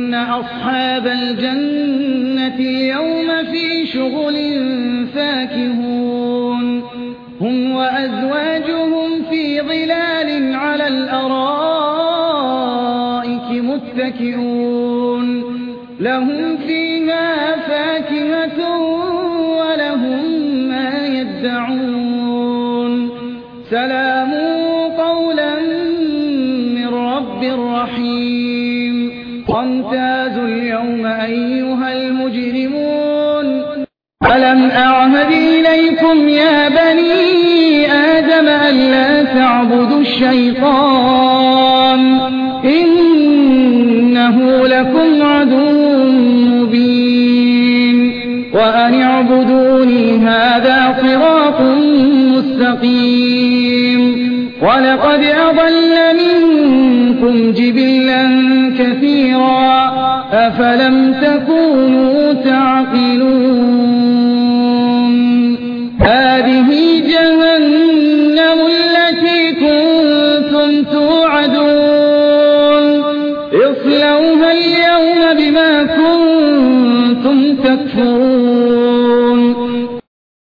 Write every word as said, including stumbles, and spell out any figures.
أصحاب الجنة اليوم في شغل فاكهون هم وأزواجهم في ظلال على الأرائك متكئون لهم فيها فاكهة ولهم ما يدعون سلام قولا من رب رحيم وامتازوا اليوم أيها المجرمون ألم أعهد إليكم يا بني آدم ألا تعبدوا الشيطان إنه لكم عدو مبين وأن اعبدوني هذا صراط مستقيم ولقد أضل منكم جبلا كثيرا أفلم تكونوا تعقلون هذه جهنم التي كنتم توعدون اصلوها اليوم بما كنتم تكفرون